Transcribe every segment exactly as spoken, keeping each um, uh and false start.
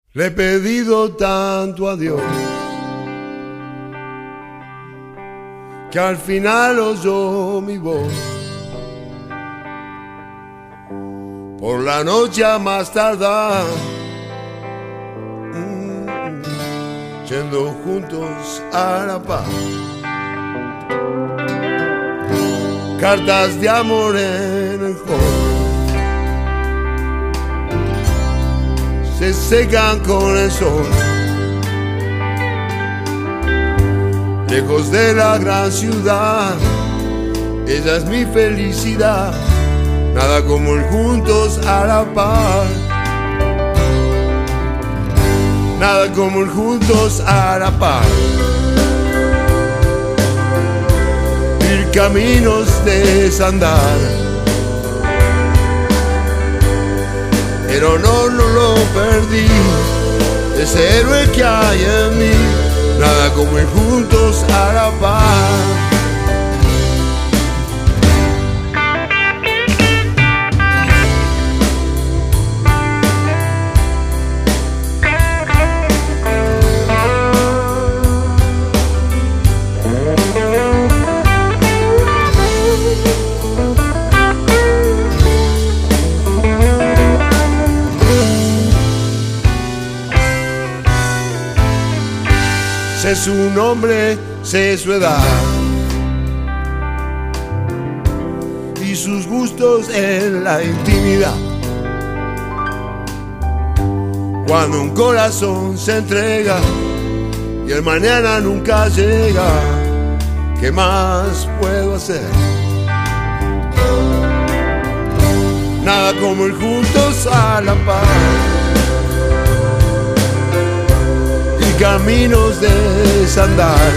Le he pedido tanto a Dios que al final oyó mi voz. Por la noche a más tardar, mm, yendo juntos a la paz. Cartas de amor en el hall se secan con el sol. Lejos de la gran ciudad, ella es mi felicidad. Nada como ir juntos a la par. Nada como ir juntos a la par. Ir caminos de desandar. Pero no, no lo perdí, ese héroe que hay en mí. Nada como ir juntos a la par. Sé su nombre, sé su edad y sus gustos en la intimidad. Cuando un corazón se entrega y el mañana nunca llega, ¿qué más puedo hacer? Nada como ir juntos a la par. Caminos de desandar.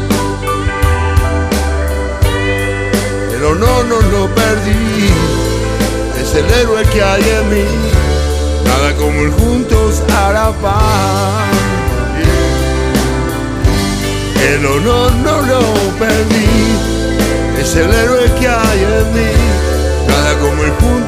Pero no, no lo perdí, es el héroe que hay en mí. Nada como ir juntos a la paz. El honor no lo perdí, es el héroe que hay en mí. Nada como ir juntos